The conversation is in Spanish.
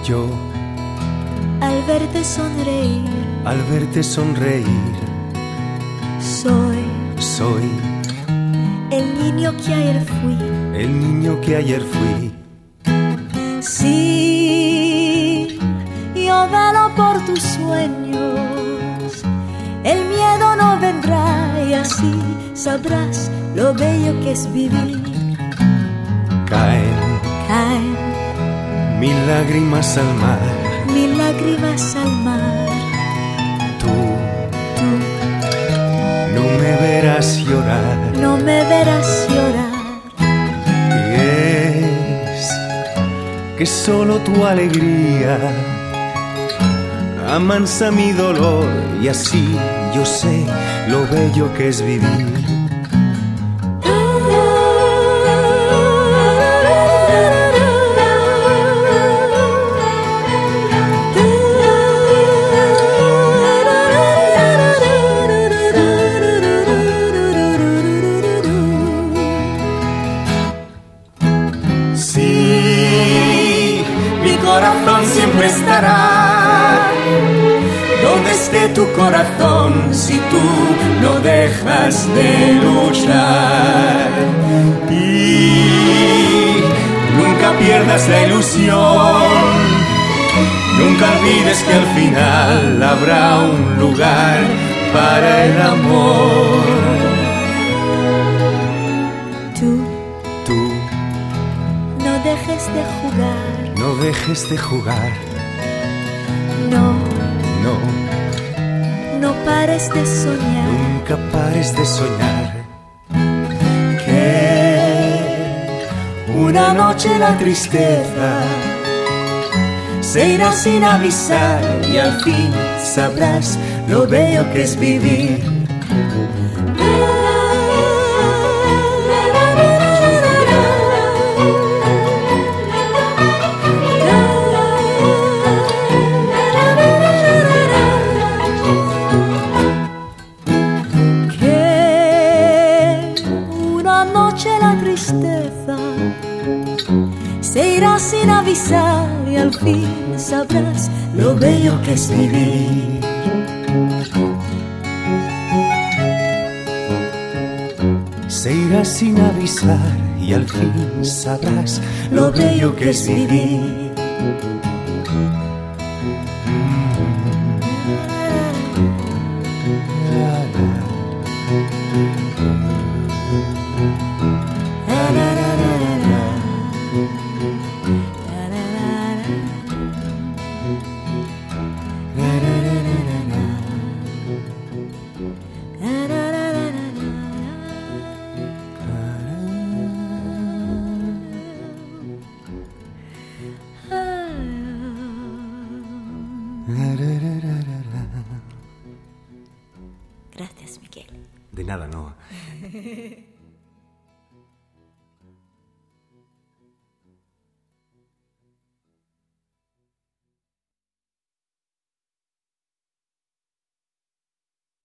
Yo, al verte sonreír, soy el niño que ayer fui. Sí, yo velo por tus sueños, el miedo no vendrá y así sabrás lo bello que es vivir. Caen mil lágrimas al mar. Tú no me verás llorar. Y es que solo tu alegría amansa mi dolor y así yo sé lo bello que es vivir. Sí, mi corazón siempre estará donde esté tu corazón, si tú no dejas de luchar. Y nunca pierdas la ilusión, nunca olvides que al final habrá un lugar para el amor. Tú no dejes de jugar, no pares de soñar, nunca pares de soñar. Que una noche la tristeza se irá sin avisar y al fin sabrás lo bello que es vivir. La tristeza se irá sin avisar y al fin sabrás lo bello que es vivir. Se irá sin avisar y al fin sabrás lo bello que es vivir. Gracias, Miguel. De nada, no.